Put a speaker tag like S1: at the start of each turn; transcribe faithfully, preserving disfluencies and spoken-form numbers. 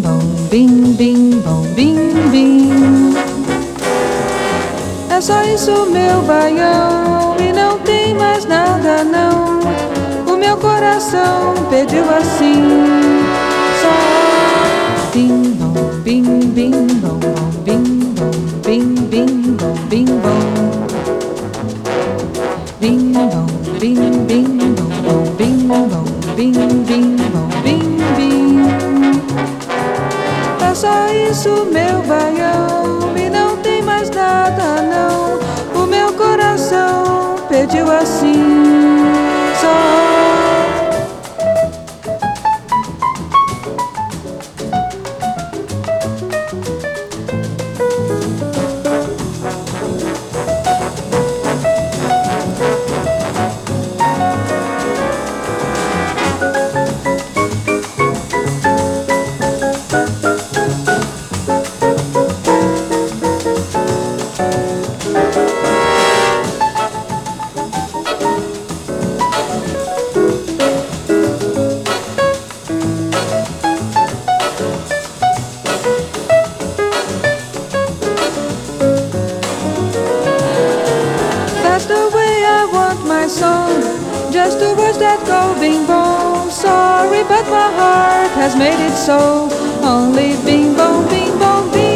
S1: bom, bim, bim, bom, bim, bim. É só isso, meu baião, e não tem mais nada não. O meu coração pediu assim, só bim, bom, bim, bim, bom, bom, bim, bom, bim, bim, bom, bim, bom. Bim, bom, bim, bim, bom, bom, bim, bom, bim, bim, bom, bim, bim. É só isso, meu baião, e não tem mais nada não. O meu coração pediu assim, só. That's the way I want my song, just the words that go bing bong. Sorry, but my heart has made it so. Only bing bong, bing bong, bing.